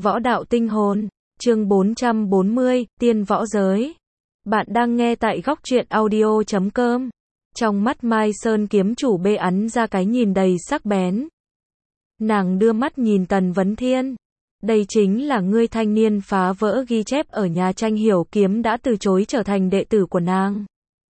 Võ đạo tinh hồn, chương 440, tiên võ giới. Bạn đang nghe tại góc truyện audio.com. Trong mắt Mai Sơn kiếm chủ bê ắn ra cái nhìn đầy sắc bén. Nàng đưa mắt nhìn Tần Vấn Thiên. Đây chính là ngươi thanh niên phá vỡ ghi chép ở nhà tranh hiểu kiếm đã từ chối trở thành đệ tử của nàng.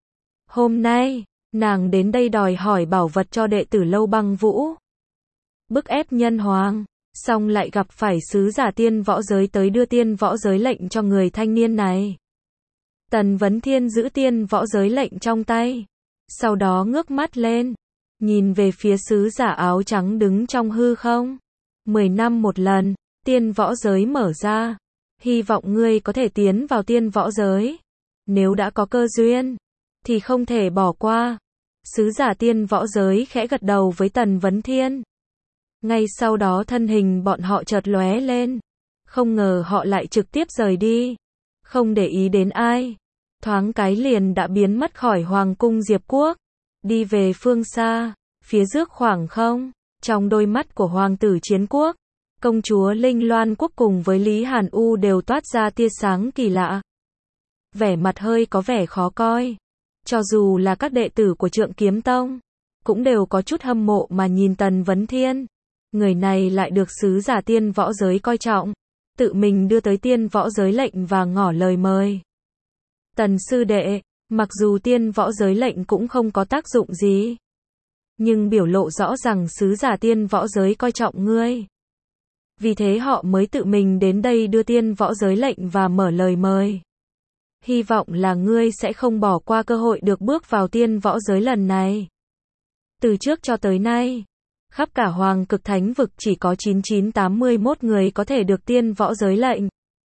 Hôm nay, nàng đến đây đòi hỏi bảo vật cho đệ tử Lâu Băng Vũ. Bức ép nhân hoàng. Xong lại gặp phải sứ giả tiên võ giới tới đưa tiên võ giới lệnh cho người thanh niên này. Tần Vấn Thiên giữ tiên võ giới lệnh trong tay. Sau đó ngước mắt lên. Nhìn về phía sứ giả áo trắng đứng trong hư không. 10 năm một lần, tiên võ giới mở ra. Hy vọng ngươi có thể tiến vào tiên võ giới. Nếu đã có cơ duyên, thì không thể bỏ qua. Sứ giả tiên võ giới khẽ gật đầu với Tần Vấn Thiên. Ngay sau đó thân hình bọn họ chợt lóe lên. Không ngờ họ lại trực tiếp rời đi. Không để ý đến ai. Thoáng cái liền đã biến mất khỏi Hoàng cung Diệp Quốc. Đi về phương xa. Phía trước khoảng không. Trong đôi mắt của Hoàng tử Chiến Quốc. Công chúa Linh Loan Quốc cùng với Lý Hàn U đều toát ra tia sáng kỳ lạ. Vẻ mặt hơi có vẻ khó coi. Cho dù là các đệ tử của Trượng Kiếm Tông. Cũng đều có chút hâm mộ mà nhìn Tần Vấn Thiên. Người này lại được sứ giả tiên võ giới coi trọng. Tự mình đưa tới tiên võ giới lệnh và ngỏ lời mời. Tần sư đệ, mặc dù tiên võ giới lệnh cũng không có tác dụng gì. Nhưng biểu lộ rõ rằng sứ giả tiên võ giới coi trọng ngươi. Vì thế họ mới tự mình đến đây đưa tiên võ giới lệnh và mở lời mời. Hy vọng là ngươi sẽ không bỏ qua cơ hội được bước vào tiên võ giới lần này. Từ trước cho tới nay, khắp cả Hoàng Cực Thánh Vực chỉ có 9981 người có thể được tiên võ giới lệnh.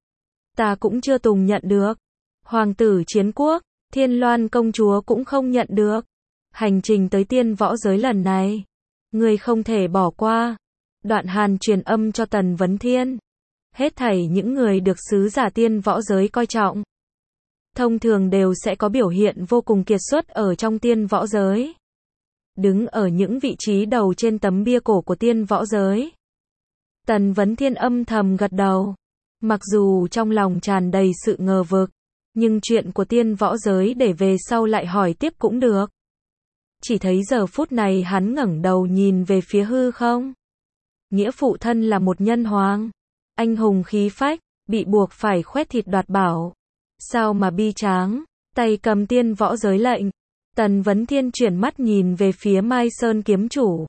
Ta cũng chưa từng nhận được. Hoàng tử Chiến Quốc, Thiên Loan công chúa cũng không nhận được. Hành trình tới tiên võ giới lần này, ngươi không thể bỏ qua. Đoạn Hàn truyền âm cho Tần Vấn Thiên. Hết thảy những người được sứ giả tiên võ giới coi trọng. Thông thường đều sẽ có biểu hiện vô cùng kiệt xuất ở trong tiên võ giới. Đứng ở những vị trí đầu trên tấm bia cổ của tiên võ giới. Tần Vấn Thiên âm thầm gật đầu. Mặc dù trong lòng tràn đầy sự ngờ vực, nhưng chuyện của tiên võ giới để về sau lại hỏi tiếp cũng được. Chỉ thấy giờ phút này hắn ngẩng đầu nhìn về phía hư không. Nghĩa phụ thân là một nhân hoàng, anh hùng khí phách, bị buộc phải khoét thịt đoạt bảo. Sao mà bi tráng, tay cầm tiên võ giới lệnh. Tần Vấn Thiên chuyển mắt nhìn về phía Mai Sơn kiếm chủ.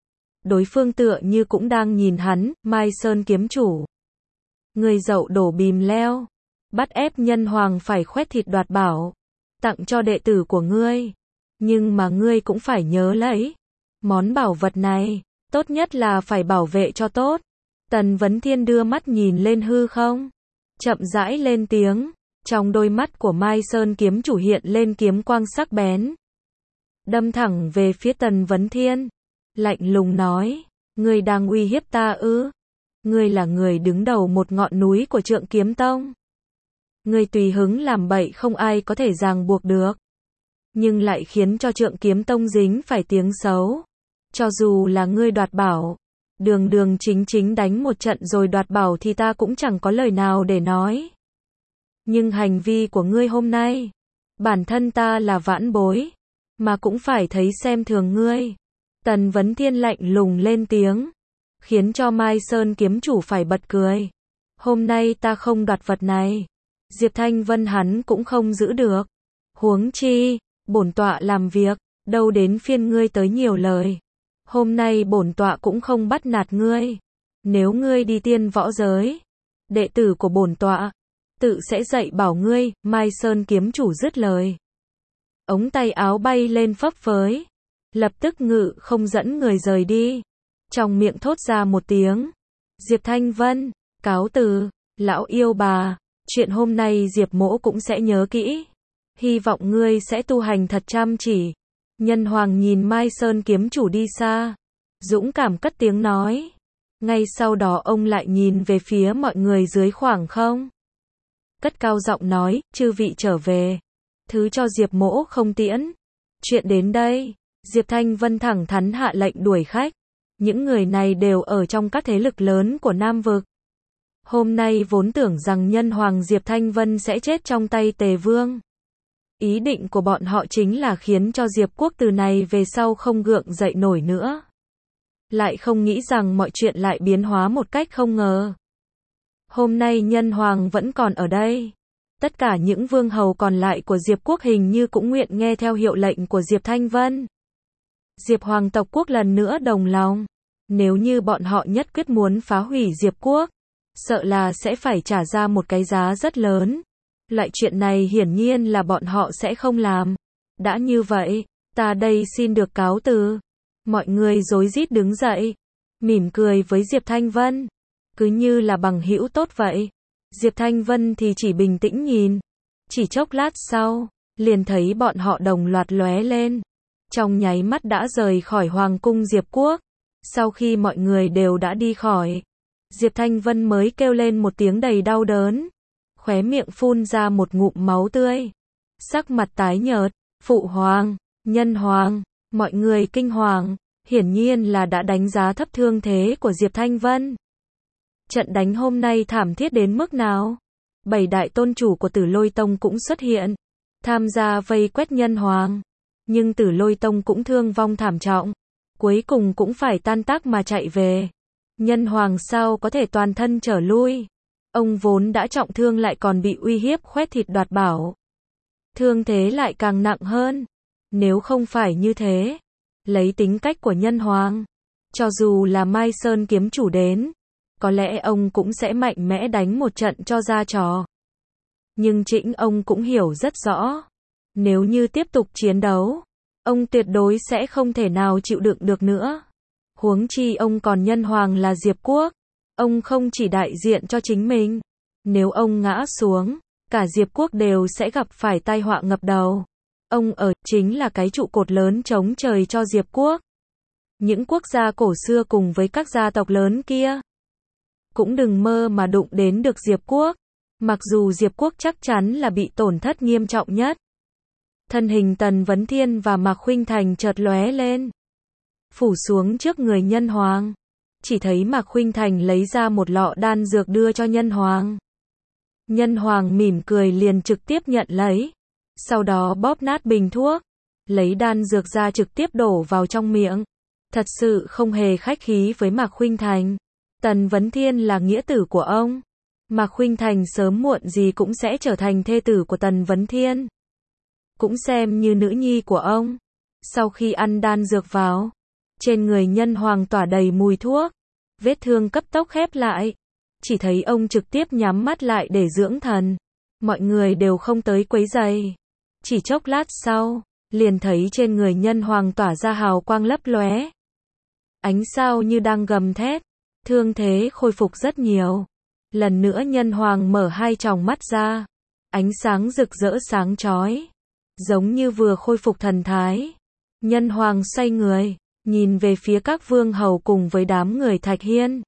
Đối phương tựa như cũng đang nhìn hắn, Mai Sơn kiếm chủ. Người dậu đổ bìm leo. Bắt ép nhân hoàng phải khoét thịt đoạt bảo. Tặng cho đệ tử của ngươi. Nhưng mà ngươi cũng phải nhớ lấy. Món bảo vật này, tốt nhất là phải bảo vệ cho tốt. Tần Vấn Thiên đưa mắt nhìn lên hư không. Chậm rãi lên tiếng. Trong đôi mắt của Mai Sơn kiếm chủ hiện lên kiếm quang sắc bén. Đâm thẳng về phía Tần Vấn Thiên. Lạnh lùng nói. Ngươi đang uy hiếp ta ư? Ngươi là người đứng đầu một ngọn núi của Trượng Kiếm Tông. Ngươi tùy hứng làm bậy không ai có thể ràng buộc được. Nhưng lại khiến cho Trượng Kiếm Tông dính phải tiếng xấu. Cho dù là ngươi đoạt bảo. Đường đường chính chính đánh một trận rồi đoạt bảo thì ta cũng chẳng có lời nào để nói. Nhưng hành vi của ngươi hôm nay, bản thân ta là vãn bối, mà cũng phải thấy xem thường ngươi. Tần Vấn Thiên lạnh lùng lên tiếng, khiến cho Mai Sơn kiếm chủ phải bật cười. Hôm nay ta không đoạt vật này, Diệp Thanh Vân hắn cũng không giữ được. Huống chi, bổn tọa làm việc, đâu đến phiên ngươi tới nhiều lời. Hôm nay bổn tọa cũng không bắt nạt ngươi. Nếu ngươi đi tiên võ giới, đệ tử của bổn tọa tự sẽ dạy bảo ngươi. Mai Sơn kiếm chủ dứt lời. Ống tay áo bay lên phấp phới. Lập tức ngự không dẫn người rời đi. Trong miệng thốt ra một tiếng. Diệp Thanh Vân, cáo từ, lão yêu bà. Chuyện hôm nay Diệp mỗ cũng sẽ nhớ kỹ. Hy vọng ngươi sẽ tu hành thật chăm chỉ. Nhân hoàng nhìn Mai Sơn kiếm chủ đi xa. Dũng cảm cất tiếng nói. Ngay sau đó ông lại nhìn về phía mọi người dưới khoảng không. Cất cao giọng nói, chư vị trở về. Thứ cho Diệp mỗ không tiễn. Chuyện đến đây, Diệp Thanh Vân thẳng thắn hạ lệnh đuổi khách. Những người này đều ở trong các thế lực lớn của Nam Vực. Hôm nay vốn tưởng rằng nhân hoàng Diệp Thanh Vân sẽ chết trong tay Tề Vương. Ý định của bọn họ chính là khiến cho Diệp quốc từ này về sau không gượng dậy nổi nữa. Lại không nghĩ rằng mọi chuyện lại biến hóa một cách không ngờ. Hôm nay nhân hoàng vẫn còn ở đây. Tất cả những vương hầu còn lại của Diệp quốc hình như cũng nguyện nghe theo hiệu lệnh của Diệp Thanh Vân. Diệp hoàng tộc quốc lần nữa đồng lòng. Nếu như bọn họ nhất quyết muốn phá hủy Diệp quốc, sợ là sẽ phải trả ra một cái giá rất lớn. Loại chuyện này hiển nhiên là bọn họ sẽ không làm. Đã như vậy, ta đây xin được cáo từ. Mọi người rối rít đứng dậy, mỉm cười với Diệp Thanh Vân. Cứ như là bằng hữu tốt vậy. Diệp Thanh Vân thì chỉ bình tĩnh nhìn. Chỉ chốc lát sau, liền thấy bọn họ đồng loạt lóe lên. Trong nháy mắt đã rời khỏi Hoàng cung Diệp quốc. Sau khi mọi người đều đã đi khỏi, Diệp Thanh Vân mới kêu lên một tiếng đầy đau đớn. Khóe miệng phun ra một ngụm máu tươi. Sắc mặt tái nhợt, phụ hoàng, nhân hoàng, mọi người kinh hoàng, hiển nhiên là đã đánh giá thấp thương thế của Diệp Thanh Vân. Trận đánh hôm nay thảm thiết đến mức nào? 7 đại tôn chủ của Tử Lôi Tông cũng xuất hiện, tham gia vây quét nhân hoàng. Nhưng Tử Lôi Tông cũng thương vong thảm trọng, cuối cùng cũng phải tan tác mà chạy về. Nhân hoàng sao có thể toàn thân trở lui? Ông vốn đã trọng thương lại còn bị uy hiếp khoét thịt đoạt bảo. Thương thế lại càng nặng hơn. Nếu không phải như thế, lấy tính cách của nhân hoàng, cho dù là Mai Sơn kiếm chủ đến, có lẽ ông cũng sẽ mạnh mẽ đánh một trận cho ra trò. Nhưng chính ông cũng hiểu rất rõ, nếu như tiếp tục chiến đấu, ông tuyệt đối sẽ không thể nào chịu đựng được nữa. Huống chi ông còn nhân hoàng là Diệp quốc, ông không chỉ đại diện cho chính mình. Nếu ông ngã xuống, cả Diệp quốc đều sẽ gặp phải tai họa ngập đầu. Ông chính là cái trụ cột lớn chống trời cho Diệp quốc. Những quốc gia cổ xưa cùng với các gia tộc lớn kia, cũng đừng mơ mà đụng đến được Diệp quốc. Mặc dù Diệp quốc chắc chắn là bị tổn thất nghiêm trọng nhất. Thân hình Tần Vấn Thiên và Mạc Khuynh Thành chợt lóe lên, phủ xuống trước người nhân hoàng. Chỉ thấy Mạc Khuynh Thành lấy ra một lọ đan dược đưa cho nhân hoàng. Nhân hoàng mỉm cười liền trực tiếp nhận lấy. Sau đó bóp nát bình thuốc, lấy đan dược ra trực tiếp đổ vào trong miệng. Thật sự không hề khách khí với Mạc Khuynh Thành. Tần Vấn Thiên là nghĩa tử của ông. Mạc Khuynh Thành sớm muộn gì cũng sẽ trở thành thê tử của Tần Vấn Thiên. Cũng xem như nữ nhi của ông. Sau khi ăn đan dược vào, trên người nhân hoàng tỏa đầy mùi thuốc. Vết thương cấp tốc khép lại. Chỉ thấy ông trực tiếp nhắm mắt lại để dưỡng thần. Mọi người đều không tới quấy rầy. Chỉ chốc lát sau, liền thấy trên người nhân hoàng tỏa ra hào quang lấp lóe. Ánh sao như đang gầm thét. Thương thế khôi phục rất nhiều. Lần nữa nhân hoàng mở hai tròng mắt ra. Ánh sáng rực rỡ sáng chói, giống như vừa khôi phục thần thái. Nhân hoàng xoay người, nhìn về phía các vương hầu cùng với đám người Thạch Hiên.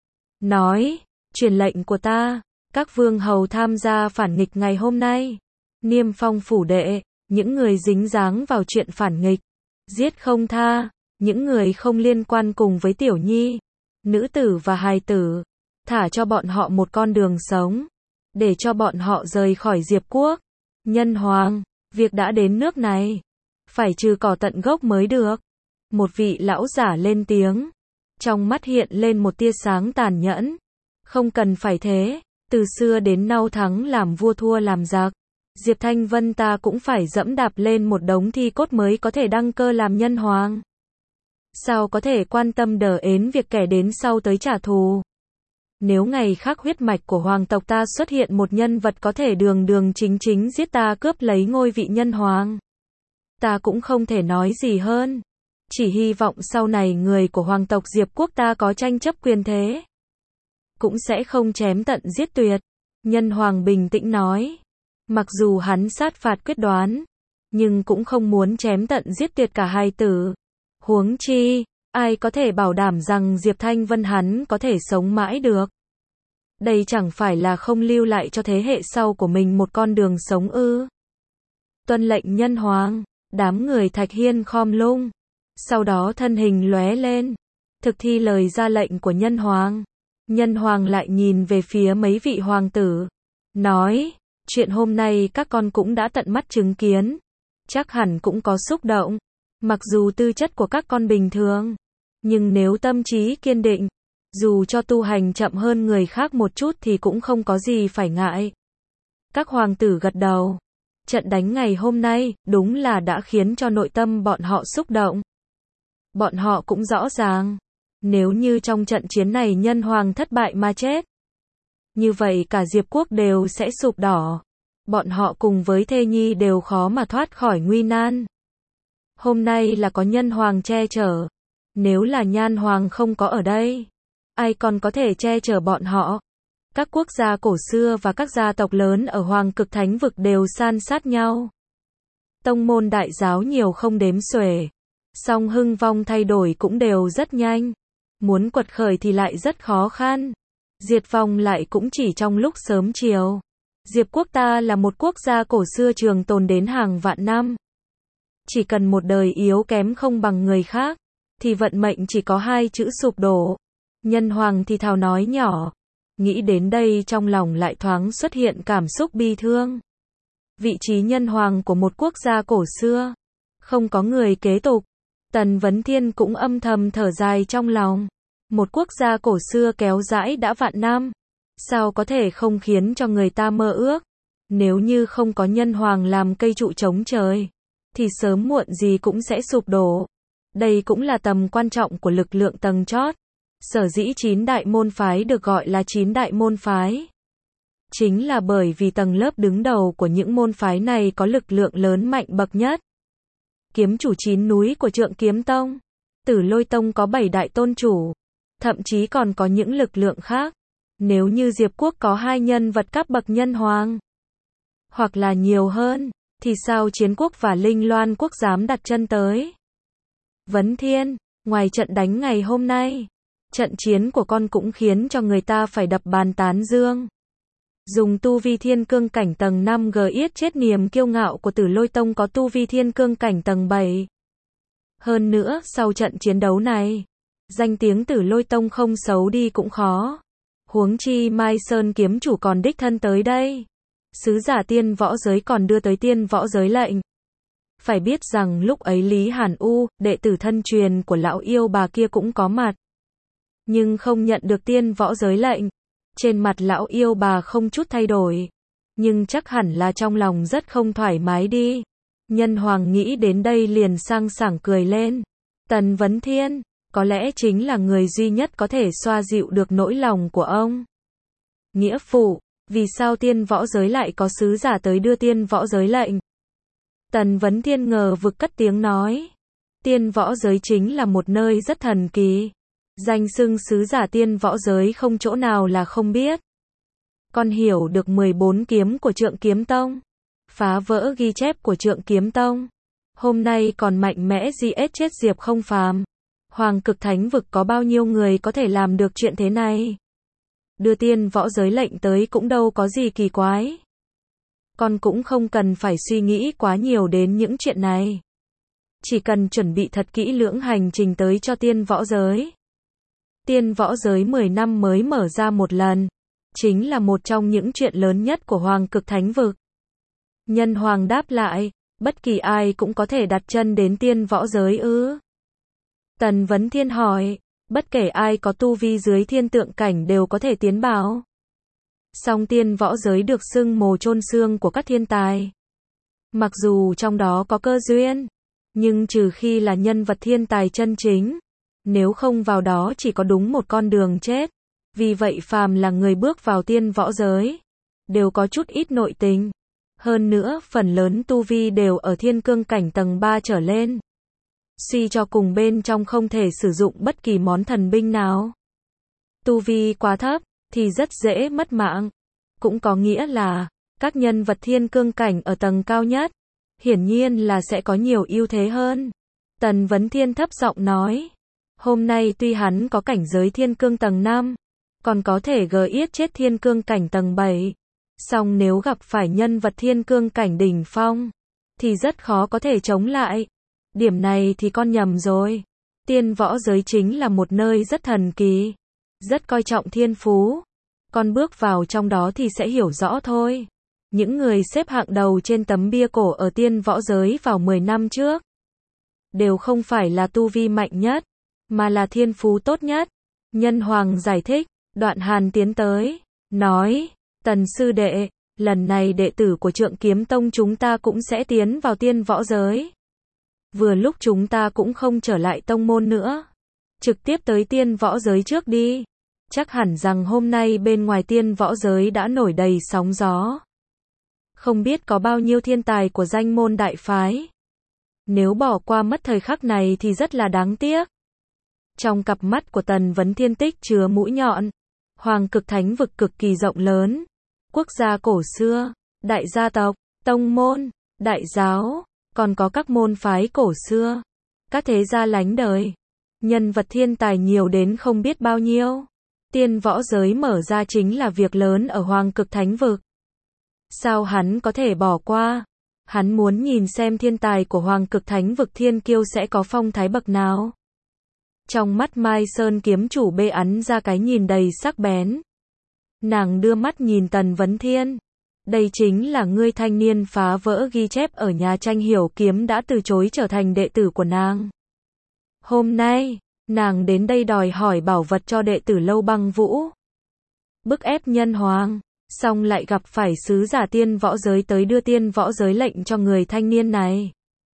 Nói, truyền lệnh của ta, các vương hầu tham gia phản nghịch ngày hôm nay. Niêm phong phủ đệ, những người dính dáng vào chuyện phản nghịch, giết không tha. Những người không liên quan cùng với Tiểu Nhi, nữ tử và hài tử, thả cho bọn họ một con đường sống, để cho bọn họ rời khỏi Diệp quốc. Nhân hoàng, việc đã đến nước này, phải trừ cỏ tận gốc mới được. Một vị lão giả lên tiếng, trong mắt hiện lên một tia sáng tàn nhẫn. Không cần phải thế, từ xưa đến nay thắng làm vua thua làm giặc. Diệp Thanh Vân ta cũng phải dẫm đạp lên một đống thi cốt mới có thể đăng cơ làm nhân hoàng. Sao có thể quan tâm đờ ến việc kẻ đến sau tới trả thù. Nếu ngày khác huyết mạch của hoàng tộc ta xuất hiện một nhân vật có thể đường đường chính chính giết ta cướp lấy ngôi vị nhân hoàng, ta cũng không thể nói gì hơn. Chỉ hy vọng sau này người của hoàng tộc Diệp quốc ta có tranh chấp quyền thế, cũng sẽ không chém tận giết tuyệt. Nhân hoàng bình tĩnh nói. Mặc dù hắn sát phạt quyết đoán, nhưng cũng không muốn chém tận giết tuyệt cả hai tử. Huống chi, ai có thể bảo đảm rằng Diệp Thanh Vân hắn có thể sống mãi được. Đây chẳng phải là không lưu lại cho thế hệ sau của mình một con đường sống ư. Tuân lệnh nhân hoàng, đám người Thạch Hiên khom lung. Sau đó thân hình lóe lên, thực thi lời ra lệnh của nhân hoàng. Nhân hoàng lại nhìn về phía mấy vị hoàng tử, nói, chuyện hôm nay các con cũng đã tận mắt chứng kiến, chắc hẳn cũng có xúc động. Mặc dù tư chất của các con bình thường, nhưng nếu tâm trí kiên định, dù cho tu hành chậm hơn người khác một chút thì cũng không có gì phải ngại. Các hoàng tử gật đầu. Trận đánh ngày hôm nay, đúng là đã khiến cho nội tâm bọn họ xúc động. Bọn họ cũng rõ ràng, nếu như trong trận chiến này nhân hoàng thất bại mà chết, như vậy cả Diệp quốc đều sẽ sụp đổ. Bọn họ cùng với thê nhi đều khó mà thoát khỏi nguy nan. Hôm nay là có nhân hoàng che chở. Nếu là Nhan hoàng không có ở đây, ai còn có thể che chở bọn họ? Các quốc gia cổ xưa và các gia tộc lớn ở Hoàng Cực Thánh Vực đều san sát nhau. Tông môn đại giáo nhiều không đếm xuể. Song hưng vong thay đổi cũng đều rất nhanh. Muốn quật khởi thì lại rất khó khăn. Diệt vong lại cũng chỉ trong lúc sớm chiều. Diệp quốc ta là một quốc gia cổ xưa trường tồn đến hàng vạn năm. Chỉ cần một đời yếu kém không bằng người khác, thì vận mệnh chỉ có hai chữ sụp đổ. Nhân hoàng thì thào nói nhỏ. Nghĩ đến đây trong lòng lại thoáng xuất hiện cảm xúc bi thương. Vị trí nhân hoàng của một quốc gia cổ xưa, không có người kế tục. Tần Vấn Thiên cũng âm thầm thở dài trong lòng. Một quốc gia cổ xưa kéo dãi đã vạn năm, sao có thể không khiến cho người ta mơ ước. Nếu như không có nhân hoàng làm cây trụ chống trời, thì sớm muộn gì cũng sẽ sụp đổ. Đây cũng là tầm quan trọng của lực lượng tầng chót. Sở dĩ 9 đại môn phái được gọi là 9 đại môn phái, chính là bởi vì tầng lớp đứng đầu của những môn phái này có lực lượng lớn mạnh bậc nhất. Kiếm chủ 9 núi của Trượng Kiếm Tông, Tử Lôi Tông có 7 đại tôn chủ, thậm chí còn có những lực lượng khác. Nếu như Diệp quốc có 2 nhân vật cấp bậc nhân hoàng, hoặc là nhiều hơn, thì sao Chiến quốc và Linh Loan quốc dám đặt chân tới? Vấn Thiên, ngoài trận đánh ngày hôm nay, trận chiến của con cũng khiến cho người ta phải đập bàn tán dương. Dùng tu vi thiên cương cảnh tầng 5 giết chết niềm kiêu ngạo của Tử Lôi Tông có tu vi thiên cương cảnh tầng 7. Hơn nữa, sau trận chiến đấu này, danh tiếng Tử Lôi Tông không xấu đi cũng khó. Huống chi Mai Sơn kiếm chủ còn đích thân tới đây. Sứ giả tiên võ giới còn đưa tới tiên võ giới lệnh. Phải biết rằng lúc ấy Lý Hàn U, đệ tử thân truyền của lão yêu bà kia cũng có mặt, nhưng không nhận được tiên võ giới lệnh. Trên mặt lão yêu bà không chút thay đổi, nhưng chắc hẳn là trong lòng rất không thoải mái đi. Nhân hoàng nghĩ đến đây liền sang sảng cười lên. Tần Vấn Thiên, có lẽ chính là người duy nhất có thể xoa dịu được nỗi lòng của ông. Nghĩa phụ, vì sao tiên võ giới lại có sứ giả tới đưa tiên võ giới lệnh? Tần Vấn Thiên ngờ vực cất tiếng nói. Tiên võ giới chính là một nơi rất thần kỳ. Danh xưng sứ giả tiên võ giới không chỗ nào là không biết. Con hiểu được 14 kiếm của Trượng Kiếm Tông, phá vỡ ghi chép của Trượng Kiếm Tông. Hôm nay còn mạnh mẽ giết chết Diệp Không Phàm. Hoàng Cực Thánh Vực có bao nhiêu người có thể làm được chuyện thế này? Đưa tiên võ giới lệnh tới cũng đâu có gì kỳ quái. Con cũng không cần phải suy nghĩ quá nhiều đến những chuyện này. Chỉ cần chuẩn bị thật kỹ lưỡng hành trình tới cho tiên võ giới. Tiên võ giới 10 năm mới mở ra một lần, chính là một trong những chuyện lớn nhất của Hoàng Cực Thánh Vực. Nhân hoàng đáp lại, bất kỳ ai cũng có thể đặt chân đến tiên võ giới ư? Tần Vấn Thiên hỏi, bất kể ai có tu vi dưới thiên tượng cảnh đều có thể tiến bảo. Song tiên võ giới được xưng mồ chôn xương của các thiên tài. Mặc dù trong đó có cơ duyên, nhưng trừ khi là nhân vật thiên tài chân chính, nếu không vào đó chỉ có đúng một con đường chết. Vì vậy phàm là người bước vào tiên võ giới, đều có chút ít nội tình. Hơn nữa, phần lớn tu vi đều ở thiên cương cảnh tầng 3 trở lên. Suy cho cùng bên trong không thể sử dụng bất kỳ món thần binh nào. Tu vi quá thấp, thì rất dễ mất mạng. Cũng có nghĩa là, các nhân vật thiên cương cảnh ở tầng cao nhất, hiển nhiên là sẽ có nhiều ưu thế hơn. Tần Vấn Thiên thấp giọng nói, hôm nay tuy hắn có cảnh giới thiên cương tầng 5, còn có thể giết chết thiên cương cảnh tầng 7. Song nếu gặp phải nhân vật thiên cương cảnh đỉnh phong, thì rất khó có thể chống lại. Điểm này thì con nhầm rồi. Tiên võ giới chính là một nơi rất thần kỳ. rất coi trọng thiên phú. Con bước vào trong đó thì sẽ hiểu rõ thôi. Những người xếp hạng đầu trên tấm bia cổ ở tiên võ giới vào 10 năm trước, đều không phải là tu vi mạnh nhất, mà là thiên phú tốt nhất. Nhân Hoàng giải thích, Đoạn Hàn tiến tới, nói, Tần sư đệ, lần này đệ tử của Trượng Kiếm Tông chúng ta cũng sẽ tiến vào tiên võ giới. Vừa lúc chúng ta cũng không trở lại tông môn nữa, trực tiếp tới tiên võ giới trước đi. Chắc hẳn rằng hôm nay bên ngoài tiên võ giới đã nổi đầy sóng gió. Không biết có bao nhiêu thiên tài của danh môn đại phái. Nếu bỏ qua mất thời khắc này thì rất là đáng tiếc. Trong cặp mắt của Tần Vấn Thiên tích chứa mũi nhọn. Hoàng Cực Thánh vực cực kỳ rộng lớn. Quốc gia cổ xưa, đại gia tộc, tông môn, đại giáo, còn có các môn phái cổ xưa, các thế gia lánh đời. Nhân vật thiên tài nhiều đến không biết bao nhiêu. Tiên võ giới mở ra chính là việc lớn ở Hoàng Cực Thánh vực. Sao hắn có thể bỏ qua? Hắn muốn nhìn xem thiên tài của Hoàng Cực Thánh vực thiên kiêu sẽ có phong thái bậc nào. Trong mắt Mai Sơn kiếm chủ bê ắn ra cái nhìn đầy sắc bén. Nàng đưa mắt nhìn Tần Vấn Thiên. Đây chính là ngươi thanh niên phá vỡ ghi chép ở nhà tranh Hiểu Kiếm đã từ chối trở thành đệ tử của nàng. Hôm nay, nàng đến đây đòi hỏi bảo vật cho đệ tử Lâu Băng Vũ. Bức ép Nhân Hoàng, xong lại gặp phải sứ giả tiên võ giới tới đưa tiên võ giới lệnh cho người thanh niên này.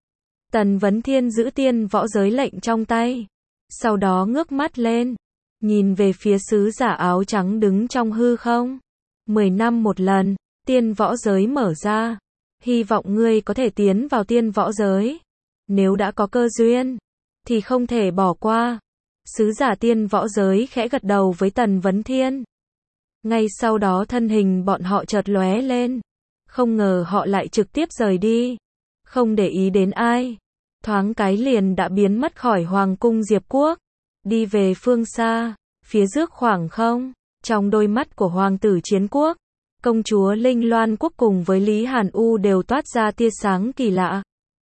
Tần Vấn Thiên giữ tiên võ giới lệnh trong tay. Sau đó ngước mắt lên, nhìn về phía sứ giả áo trắng đứng trong hư không. 10 năm một lần, tiên võ giới mở ra. Hy vọng ngươi có thể tiến vào tiên võ giới. Nếu đã có cơ duyên, thì không thể bỏ qua. Sứ giả tiên võ giới khẽ gật đầu với Tần Vấn Thiên. Ngay sau đó thân hình bọn họ chợt lóe lên. Không ngờ họ lại trực tiếp rời đi. Không để ý đến ai. Thoáng cái liền đã biến mất khỏi Hoàng cung Diệp Quốc. Đi về phương xa, phía trước khoảng không, trong đôi mắt của Hoàng tử Chiến Quốc, công chúa Linh Loan Quốc cùng với Lý Hàn U đều toát ra tia sáng kỳ lạ.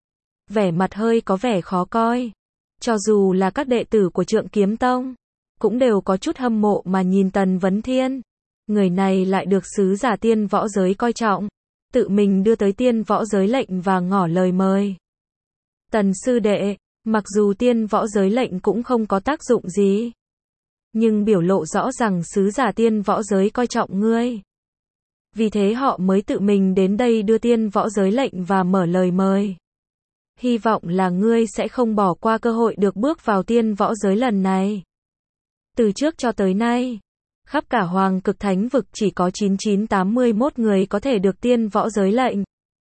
Vẻ mặt hơi có vẻ khó coi. Cho dù là các đệ tử của Trượng Kiếm Tông, cũng đều có chút hâm mộ mà nhìn Tần Vấn Thiên. Người này lại được sứ giả tiên võ giới coi trọng, tự mình đưa tới tiên võ giới lệnh và ngỏ lời mời. Tần sư đệ, mặc dù tiên võ giới lệnh cũng không có tác dụng gì, nhưng biểu lộ rõ rằng sứ giả tiên võ giới coi trọng ngươi. Vì thế họ mới tự mình đến đây đưa tiên võ giới lệnh và mở lời mời. Hy vọng là ngươi sẽ không bỏ qua cơ hội được bước vào tiên võ giới lần này. Từ trước cho tới nay, khắp cả Hoàng Cực Thánh vực chỉ có 9981 người có thể được tiên võ giới lệnh.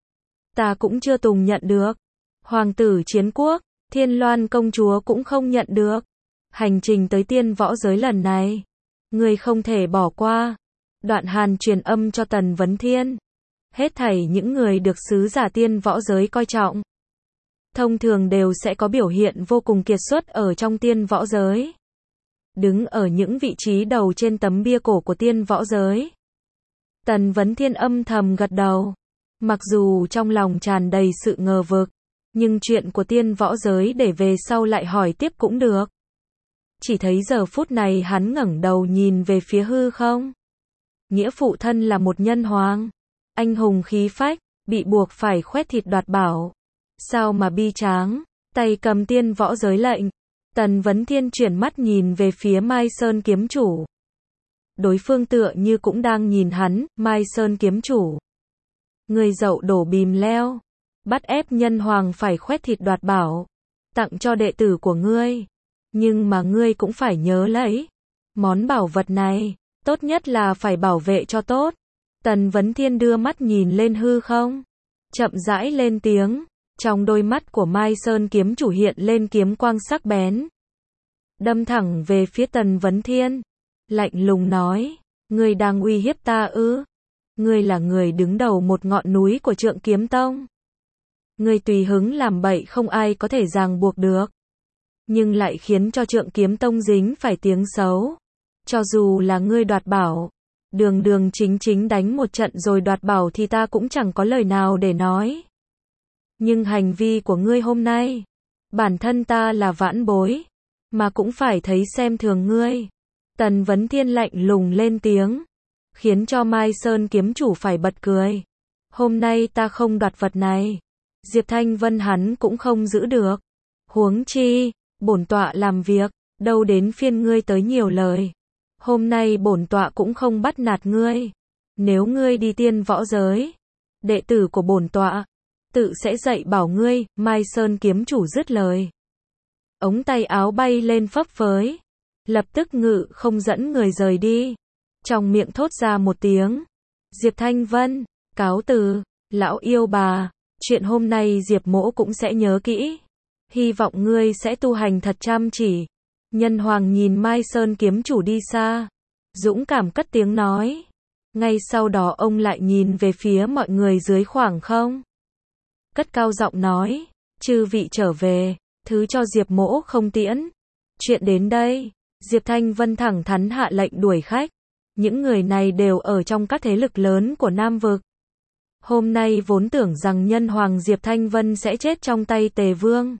Ta cũng chưa từng nhận được. Hoàng tử Chiến Quốc, Thiên Loan công chúa cũng không nhận được. Hành trình tới tiên võ giới lần này, ngươi không thể bỏ qua. Đoạn Hàn truyền âm cho Tần Vấn Thiên. Hết thảy những người được sứ giả tiên võ giới coi trọng, thông thường đều sẽ có biểu hiện vô cùng kiệt xuất ở trong tiên võ giới. Đứng ở những vị trí đầu trên tấm bia cổ của tiên võ giới. Tần Vấn Thiên âm thầm gật đầu. Mặc dù trong lòng tràn đầy sự ngờ vực, nhưng chuyện của tiên võ giới để về sau lại hỏi tiếp cũng được. Chỉ thấy giờ phút này hắn ngẩng đầu nhìn về phía hư không. Nghĩa phụ thân là một nhân hoàng, anh hùng khí phách, bị buộc phải khoét thịt đoạt bảo. Sao mà bi tráng, tay cầm tiên võ giới lệnh. Tần Vấn Thiên chuyển mắt nhìn về phía Mai Sơn kiếm chủ. Đối phương tựa như cũng đang nhìn hắn, Mai Sơn kiếm chủ. Người dậu đổ bìm leo, bắt ép nhân hoàng phải khoét thịt đoạt bảo, tặng cho đệ tử của ngươi. Nhưng mà ngươi cũng phải nhớ lấy, món bảo vật này, tốt nhất là phải bảo vệ cho tốt. Tần Vấn Thiên đưa mắt nhìn lên hư không, chậm rãi lên tiếng. Trong đôi mắt của Mai Sơn kiếm chủ hiện lên kiếm quang sắc bén, đâm thẳng về phía Tần Vấn Thiên, lạnh lùng nói, ngươi đang uy hiếp ta ư? Ngươi là người đứng đầu một ngọn núi của Trượng Kiếm Tông. Ngươi tùy hứng làm bậy không ai có thể ràng buộc được, nhưng lại khiến cho Trượng Kiếm Tông dính phải tiếng xấu. Cho dù là ngươi đoạt bảo, đường đường chính chính đánh một trận rồi đoạt bảo thì ta cũng chẳng có lời nào để nói. Nhưng hành vi của ngươi hôm nay, bản thân ta là vãn bối, mà cũng phải thấy xem thường ngươi. Tần Vấn Thiên lạnh lùng lên tiếng, khiến cho Mai Sơn kiếm chủ phải bật cười. Hôm nay ta không đoạt vật này, Diệp Thanh Vân hắn cũng không giữ được. Huống chi, bổn tọa làm việc, đâu đến phiên ngươi tới nhiều lời. Hôm nay bổn tọa cũng không bắt nạt ngươi. Nếu ngươi đi tiên võ giới, đệ tử của bổn tọa tự sẽ dạy bảo ngươi. Mai Sơn kiếm chủ dứt lời, ống tay áo bay lên phấp phới, lập tức ngự không dẫn người rời đi. Trong miệng thốt ra một tiếng, Diệp Thanh Vân, cáo từ. Lão yêu bà, chuyện hôm nay Diệp mỗ cũng sẽ nhớ kỹ. Hy vọng ngươi sẽ tu hành thật chăm chỉ. Nhân Hoàng nhìn Mai Sơn kiếm chủ đi xa, dũng cảm cất tiếng nói. Ngay sau đó ông lại nhìn về phía mọi người dưới khoảng không, cất cao giọng nói, chư vị trở về, thứ cho Diệp mỗ không tiễn. Chuyện đến đây, Diệp Thanh Vân thẳng thắn hạ lệnh đuổi khách. Những người này đều ở trong các thế lực lớn của Nam Vực. Hôm nay vốn tưởng rằng Nhân Hoàng Diệp Thanh Vân sẽ chết trong tay Tề Vương.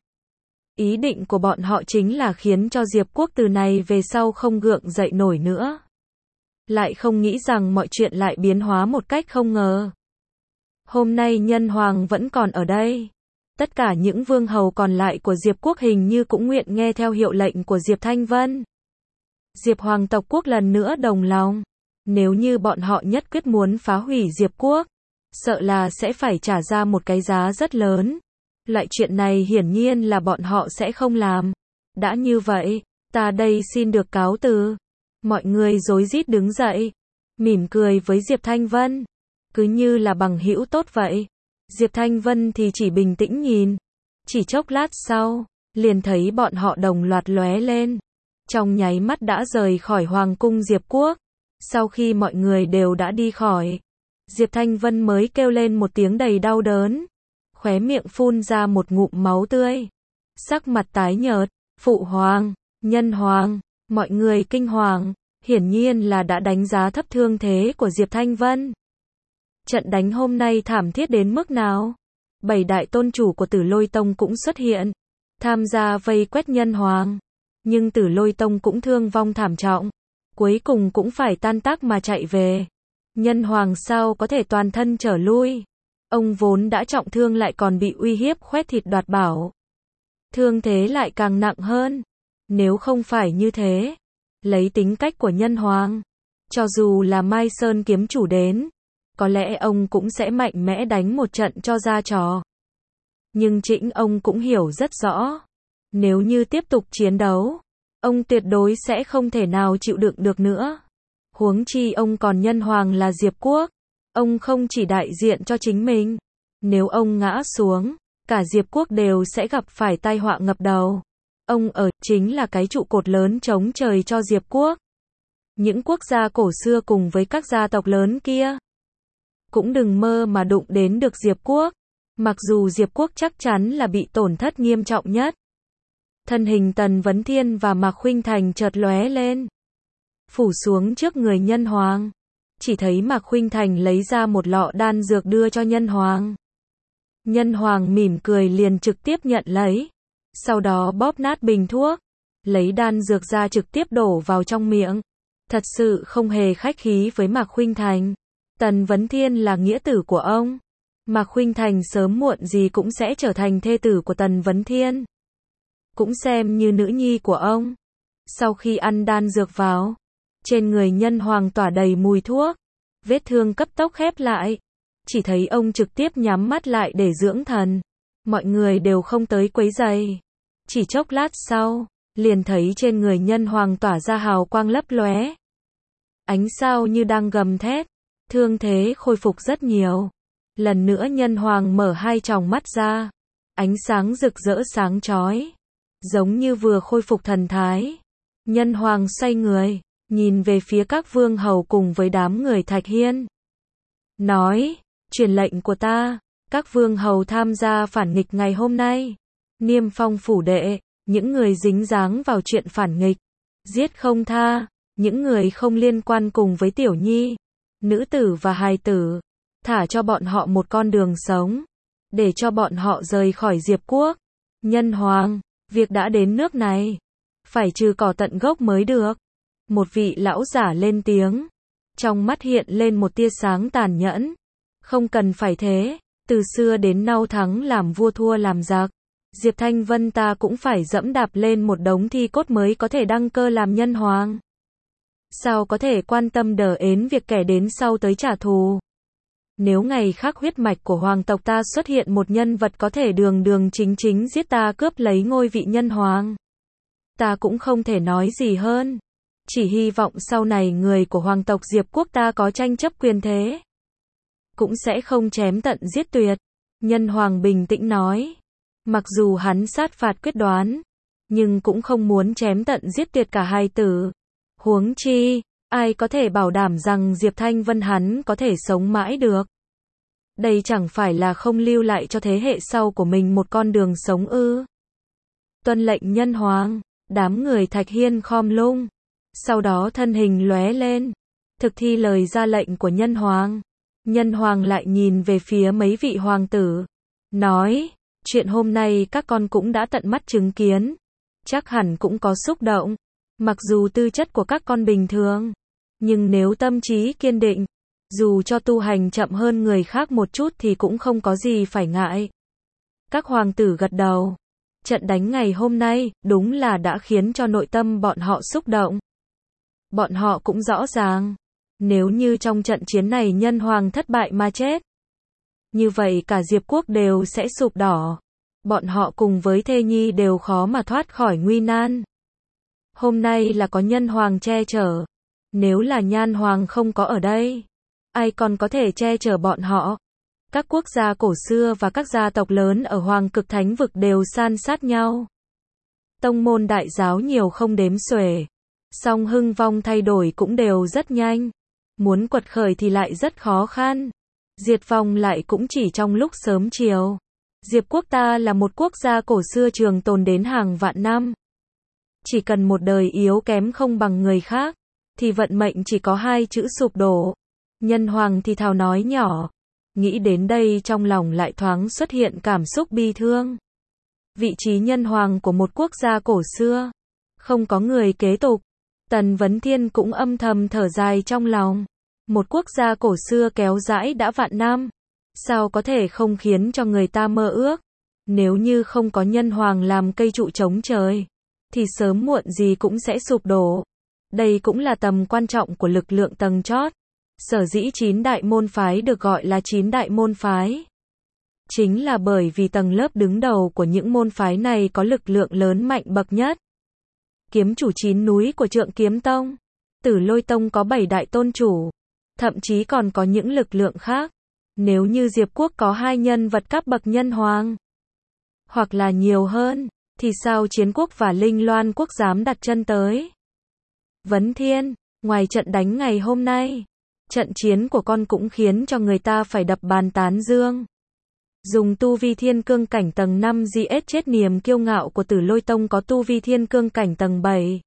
Ý định của bọn họ chính là khiến cho Diệp quốc từ này về sau không gượng dậy nổi nữa. Lại không nghĩ rằng mọi chuyện lại biến hóa một cách không ngờ. Hôm nay Nhân Hoàng vẫn còn ở đây. Tất cả những vương hầu còn lại của Diệp quốc hình như cũng nguyện nghe theo hiệu lệnh của Diệp Thanh Vân. Diệp Hoàng tộc quốc lần nữa đồng lòng. Nếu như bọn họ nhất quyết muốn phá hủy Diệp quốc, sợ là sẽ phải trả ra một cái giá rất lớn. Loại chuyện này hiển nhiên là bọn họ sẽ không làm. Đã như vậy, ta đây xin được cáo từ. Mọi người rối rít đứng dậy, mỉm cười với Diệp Thanh Vân, cứ như là bằng hữu tốt vậy. Diệp Thanh Vân thì chỉ bình tĩnh nhìn. Chỉ chốc lát sau, liền thấy bọn họ đồng loạt lóe lên. Trong nháy mắt đã rời khỏi Hoàng cung Diệp quốc. Sau khi mọi người đều đã đi khỏi, Diệp Thanh Vân mới kêu lên một tiếng đầy đau đớn, khóe miệng phun ra một ngụm máu tươi, sắc mặt tái nhợt. Phụ hoàng, Nhân Hoàng, mọi người kinh hoàng, hiển nhiên là đã đánh giá thấp thương thế của Diệp Thanh Vân. Trận đánh hôm nay thảm thiết đến mức nào? 7 đại tôn chủ của Tử Lôi Tông cũng xuất hiện, tham gia vây quét Nhân Hoàng, nhưng Tử Lôi Tông cũng thương vong thảm trọng, cuối cùng cũng phải tan tác mà chạy về. Nhân Hoàng sao có thể toàn thân trở lui? Ông vốn đã trọng thương lại còn bị uy hiếp khoét thịt đoạt bảo. Thương thế lại càng nặng hơn. Nếu không phải như thế, lấy tính cách của Nhân Hoàng, cho dù là Mai Sơn kiếm chủ đến, có lẽ ông cũng sẽ mạnh mẽ đánh một trận cho ra trò. Nhưng chính ông cũng hiểu rất rõ, nếu như tiếp tục chiến đấu, ông tuyệt đối sẽ không thể nào chịu đựng được nữa. Huống chi ông còn Nhân Hoàng là Diệp quốc, ông không chỉ đại diện cho chính mình. Nếu ông ngã xuống, cả Diệp quốc đều sẽ gặp phải tai họa ngập đầu. Ông chính là cái trụ cột lớn chống trời cho Diệp quốc. Những quốc gia cổ xưa cùng với các gia tộc lớn kia cũng đừng mơ mà đụng đến được Diệp quốc. Mặc dù Diệp quốc chắc chắn là bị tổn thất nghiêm trọng nhất. Thân hình Tần Vấn Thiên và Mạc Khuynh Thành chợt lóe lên, phủ xuống trước người Nhân Hoàng. Chỉ thấy Mạc Khuynh Thành lấy ra một lọ đan dược đưa cho Nhân Hoàng. Nhân Hoàng mỉm cười liền trực tiếp nhận lấy, sau đó bóp nát bình thuốc, lấy đan dược ra trực tiếp đổ vào trong miệng. Thật sự không hề khách khí với Mạc Khuynh Thành. Tần Vấn Thiên là nghĩa tử của ông. Mạc Khuynh Thành sớm muộn gì cũng sẽ trở thành thê tử của Tần Vấn Thiên, cũng xem như nữ nhi của ông. Sau khi ăn đan dược vào, trên người Nhân Hoàng tỏa đầy mùi thuốc, vết thương cấp tốc khép lại. Chỉ thấy ông trực tiếp nhắm mắt lại để dưỡng thần. Mọi người đều không tới quấy rầy. Chỉ chốc lát sau, liền thấy trên người Nhân Hoàng tỏa ra hào quang lấp lóe. Ánh sao như đang gầm thét. Thương thế khôi phục rất nhiều. Lần nữa Nhân Hoàng mở hai tròng mắt ra. Ánh sáng rực rỡ sáng chói, giống như vừa khôi phục thần thái. Nhân Hoàng xoay người, nhìn về phía các vương hầu cùng với đám người Thạch Hiên. Nói, truyền lệnh của ta, các vương hầu tham gia phản nghịch ngày hôm nay. Niêm phong phủ đệ, những người dính dáng vào chuyện phản nghịch, giết không tha. Những người không liên quan cùng với Tiểu Nhi, nữ tử và hài tử, thả cho bọn họ một con đường sống, để cho bọn họ rời khỏi Diệp quốc. Nhân Hoàng, việc đã đến nước này, phải trừ cỏ tận gốc mới được. Một vị lão giả lên tiếng. Trong mắt hiện lên một tia sáng tàn nhẫn. Không cần phải thế. Từ xưa đến nay thắng làm vua thua làm giặc. Diệp Thanh Vân ta cũng phải dẫm đạp lên một đống thi cốt mới có thể đăng cơ làm nhân hoàng. Sao có thể quan tâm đờ ến việc kẻ đến sau tới trả thù. Nếu ngày khác huyết mạch của hoàng tộc ta xuất hiện một nhân vật có thể đường đường chính chính giết ta cướp lấy ngôi vị nhân hoàng. Ta cũng không thể nói gì hơn. Chỉ hy vọng sau này người của hoàng tộc Diệp quốc ta có tranh chấp quyền thế. Cũng sẽ không chém tận giết tuyệt. Nhân hoàng bình tĩnh nói. Mặc dù hắn sát phạt quyết đoán, nhưng cũng không muốn chém tận giết tuyệt cả hai tử. Huống chi, ai có thể bảo đảm rằng Diệp Thanh Vân hắn có thể sống mãi được. Đây chẳng phải là không lưu lại cho thế hệ sau của mình một con đường sống ư. Tuân lệnh nhân hoàng, đám người Thạch Hiên khom lung. Sau đó thân hình lóe lên, thực thi lời ra lệnh của nhân hoàng. Nhân hoàng lại nhìn về phía mấy vị hoàng tử, nói, chuyện hôm nay các con cũng đã tận mắt chứng kiến, chắc hẳn cũng có xúc động. Mặc dù tư chất của các con bình thường, nhưng nếu tâm trí kiên định, dù cho tu hành chậm hơn người khác một chút thì cũng không có gì phải ngại. Các hoàng tử gật đầu. Trận đánh ngày hôm nay, đúng là đã khiến cho nội tâm bọn họ xúc động. Bọn họ cũng rõ ràng, nếu như trong trận chiến này nhân hoàng thất bại mà chết, như vậy cả Diệp quốc đều sẽ sụp đổ. Bọn họ cùng với thê nhi đều khó mà thoát khỏi nguy nan. Hôm nay là có nhân hoàng che chở. Nếu là nhan hoàng không có ở đây, ai còn có thể che chở bọn họ. Các quốc gia cổ xưa và các gia tộc lớn ở Hoàng Cực Thánh Vực đều san sát nhau. Tông môn đại giáo nhiều không đếm xuể. Song hưng vong thay đổi cũng đều rất nhanh. Muốn quật khởi thì lại rất khó khăn. Diệt vong lại cũng chỉ trong lúc sớm chiều. Diệp quốc ta là một quốc gia cổ xưa trường tồn đến hàng vạn năm. Chỉ cần một đời yếu kém không bằng người khác, thì vận mệnh chỉ có hai chữ sụp đổ. Nhân hoàng thì thào nói nhỏ. Nghĩ đến đây trong lòng lại thoáng xuất hiện cảm xúc bi thương. Vị trí nhân hoàng của một quốc gia cổ xưa, không có người kế tục. Tần Vấn Thiên cũng âm thầm thở dài trong lòng. Một quốc gia cổ xưa kéo dãi đã vạn năm, sao có thể không khiến cho người ta mơ ước. Nếu như không có nhân hoàng làm cây trụ chống trời, thì sớm muộn gì cũng sẽ sụp đổ. Đây cũng là tầm quan trọng của lực lượng tầng chót. Sở dĩ 9 đại môn phái được gọi là 9 đại môn phái, chính là bởi vì tầng lớp đứng đầu của những môn phái này có lực lượng lớn mạnh bậc nhất. Kiếm chủ 9 núi của Trượng Kiếm Tông, Tử Lôi Tông có 7 đại tôn chủ, thậm chí còn có những lực lượng khác. Nếu như Diệp quốc có 2 nhân vật cấp bậc nhân hoàng, hoặc là nhiều hơn, thì sao Chiến quốc và Linh Loan quốc dám đặt chân tới? Vấn Thiên, ngoài trận đánh ngày hôm nay, trận chiến của con cũng khiến cho người ta phải đập bàn tán dương. Dùng tu vi thiên cương cảnh tầng 5 giết chết niềm kiêu ngạo của Tử Lôi Tông có tu vi thiên cương cảnh tầng 7.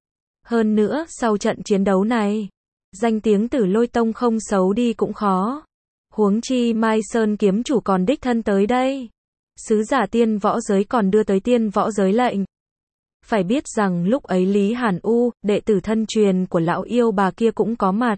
Hơn nữa, sau trận chiến đấu này, danh tiếng Tử Lôi Tông không xấu đi cũng khó. Huống chi Mai Sơn kiếm chủ còn đích thân tới đây. Sứ giả tiên võ giới còn đưa tới tiên võ giới lệnh. Phải biết rằng lúc ấy Lý Hàn U, đệ tử thân truyền của lão yêu bà kia cũng có mặt.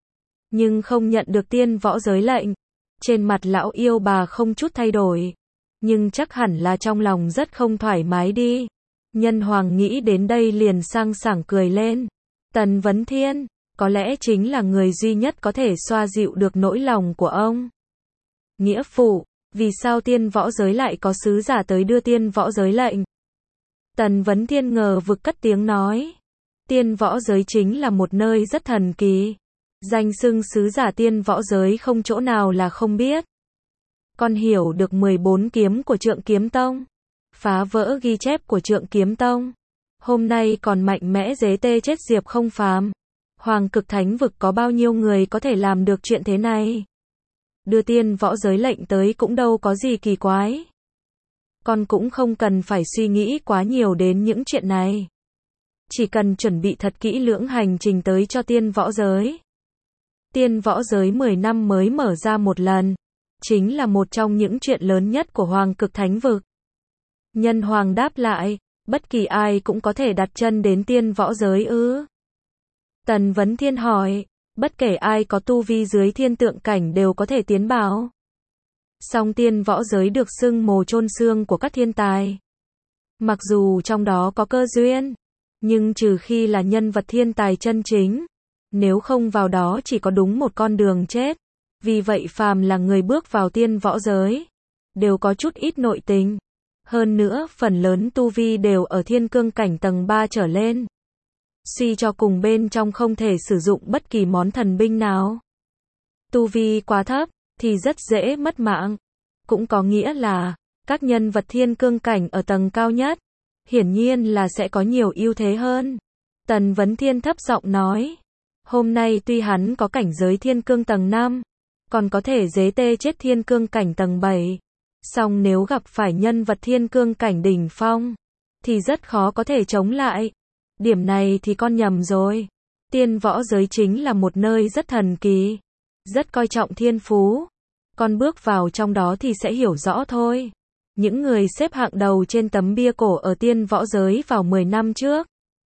Nhưng không nhận được tiên võ giới lệnh. Trên mặt lão yêu bà không chút thay đổi. Nhưng chắc hẳn là trong lòng rất không thoải mái đi. Nhân hoàng nghĩ đến đây liền sang sảng cười lên. Tần Vấn Thiên, có lẽ chính là người duy nhất có thể xoa dịu được nỗi lòng của ông. Nghĩa phụ, vì sao tiên võ giới lại có sứ giả tới đưa tiên võ giới lệnh? Tần Vấn Thiên ngờ vực cất tiếng nói. Tiên võ giới chính là một nơi rất thần kỳ. Danh xưng sứ giả tiên võ giới không chỗ nào là không biết. Con hiểu được 14 kiếm của Trượng Kiếm Tông, phá vỡ ghi chép của Trượng Kiếm Tông. Hôm nay còn mạnh mẽ giết chết Diệp Không Phàm. Hoàng Cực Thánh Vực có bao nhiêu người có thể làm được chuyện thế này? Đưa tiên võ giới lệnh tới cũng đâu có gì kỳ quái. Con cũng không cần phải suy nghĩ quá nhiều đến những chuyện này. Chỉ cần chuẩn bị thật kỹ lưỡng hành trình tới cho tiên võ giới. Tiên võ giới 10 năm mới mở ra một lần, chính là một trong những chuyện lớn nhất của Hoàng Cực Thánh Vực. Nhân hoàng đáp lại, bất kỳ ai cũng có thể đặt chân đến tiên võ giới ư? Tần Vấn Thiên hỏi, bất kể ai có tu vi dưới thiên tượng cảnh đều có thể tiến bảo. Song tiên võ giới được xưng mồ chôn xương của các thiên tài. Mặc dù trong đó có cơ duyên, nhưng trừ khi là nhân vật thiên tài chân chính, nếu không vào đó chỉ có đúng một con đường chết. Vì vậy phàm là người bước vào tiên võ giới, đều có chút ít nội tình. Hơn nữa, phần lớn tu vi đều ở thiên cương cảnh tầng 3 trở lên. Suy cho cùng bên trong không thể sử dụng bất kỳ món thần binh nào. Tu vi quá thấp, thì rất dễ mất mạng. Cũng có nghĩa là, các nhân vật thiên cương cảnh ở tầng cao nhất, hiển nhiên là sẽ có nhiều ưu thế hơn. Tần Vấn Thiên thấp giọng nói, hôm nay tuy hắn có cảnh giới thiên cương tầng 5, còn có thể dế tê chết thiên cương cảnh tầng 7. Song nếu gặp phải nhân vật thiên cương cảnh đỉnh phong, thì rất khó có thể chống lại. Điểm này thì con nhầm rồi. Tiên võ giới chính là một nơi rất thần kỳ, rất coi trọng thiên phú. Con bước vào trong đó thì sẽ hiểu rõ thôi. Những người xếp hạng đầu trên tấm bia cổ ở tiên võ giới vào 10 năm trước,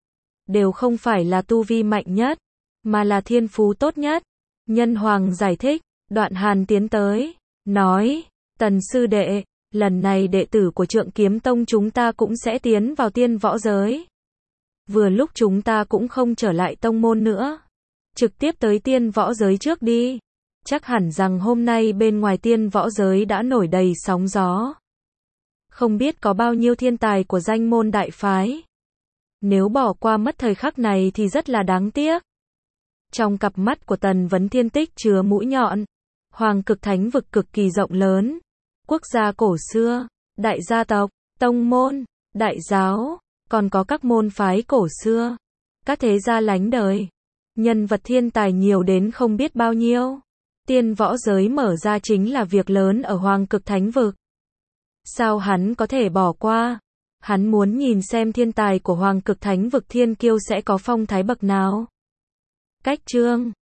đều không phải là tu vi mạnh nhất, mà là thiên phú tốt nhất. Nhân Hoàng giải thích, Đoạn Hàn tiến tới, nói, Tần sư đệ, lần này đệ tử của Trượng Kiếm Tông chúng ta cũng sẽ tiến vào tiên võ giới. Vừa lúc chúng ta cũng không trở lại tông môn nữa, trực tiếp tới tiên võ giới trước đi. Chắc hẳn rằng hôm nay bên ngoài tiên võ giới đã nổi đầy sóng gió. Không biết có bao nhiêu thiên tài của danh môn đại phái. Nếu bỏ qua mất thời khắc này thì rất là đáng tiếc. Trong cặp mắt của Tần Vấn Thiên tích chứa mũi nhọn. Hoàng Cực Thánh vực cực kỳ rộng lớn. Quốc gia cổ xưa, đại gia tộc, tông môn, đại giáo, còn có các môn phái cổ xưa, các thế gia lánh đời. Nhân vật thiên tài nhiều đến không biết bao nhiêu. Tiên võ giới mở ra chính là việc lớn ở Hoàng Cực Thánh vực. Sao hắn có thể bỏ qua? Hắn muốn nhìn xem thiên tài của Hoàng Cực Thánh vực thiên kiêu sẽ có phong thái bậc nào. Cách chương